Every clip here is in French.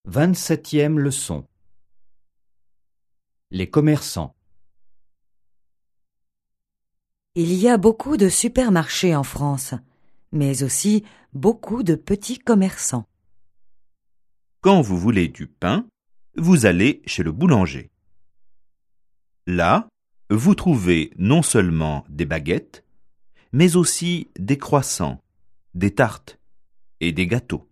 27e leçon. Les commerçants. Il y a beaucoup de supermarchés en France, mais aussi beaucoup de petits commerçants. Quand vous voulez du pain, vous allez chez le boulanger. Là, vous trouvez non seulement des baguettes, mais aussi des croissants, des tartes et des gâteaux.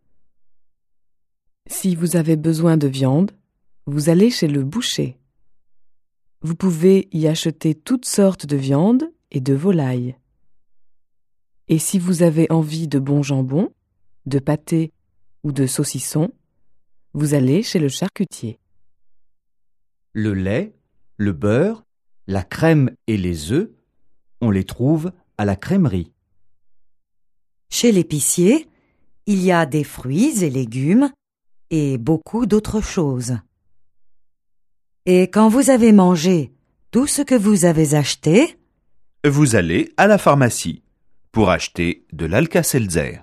Si vous avez besoin de viande, vous allez chez le boucher. Vous pouvez y acheter toutes sortes de viande et de volailles. Et si vous avez envie de bon jambon, de pâté ou de saucisson, vous allez chez le charcutier. Le lait, le beurre, la crème et les œufs, on les trouve à la crèmerie. Chez l'épicier, il y a des fruits et légumes et beaucoup d'autres choses. Et quand vous avez mangé tout ce que vous avez acheté, Vous allez à la pharmacie pour acheter de l'Alka-Seltzer.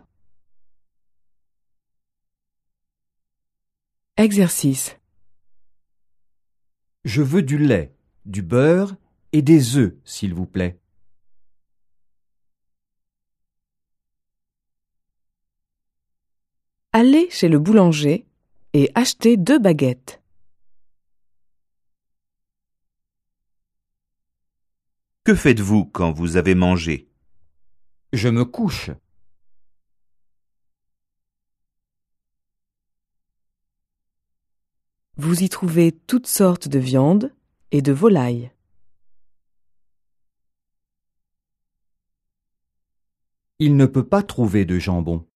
Exercice. Je veux du lait, du beurre et des œufs, s'il vous plaît. Allez chez le boulanger et achetez 2 baguettes. Que faites-vous quand vous avez mangé? Je me couche. Vous y trouvez toutes sortes de viande et de volailles. Il ne peut pas trouver de jambon.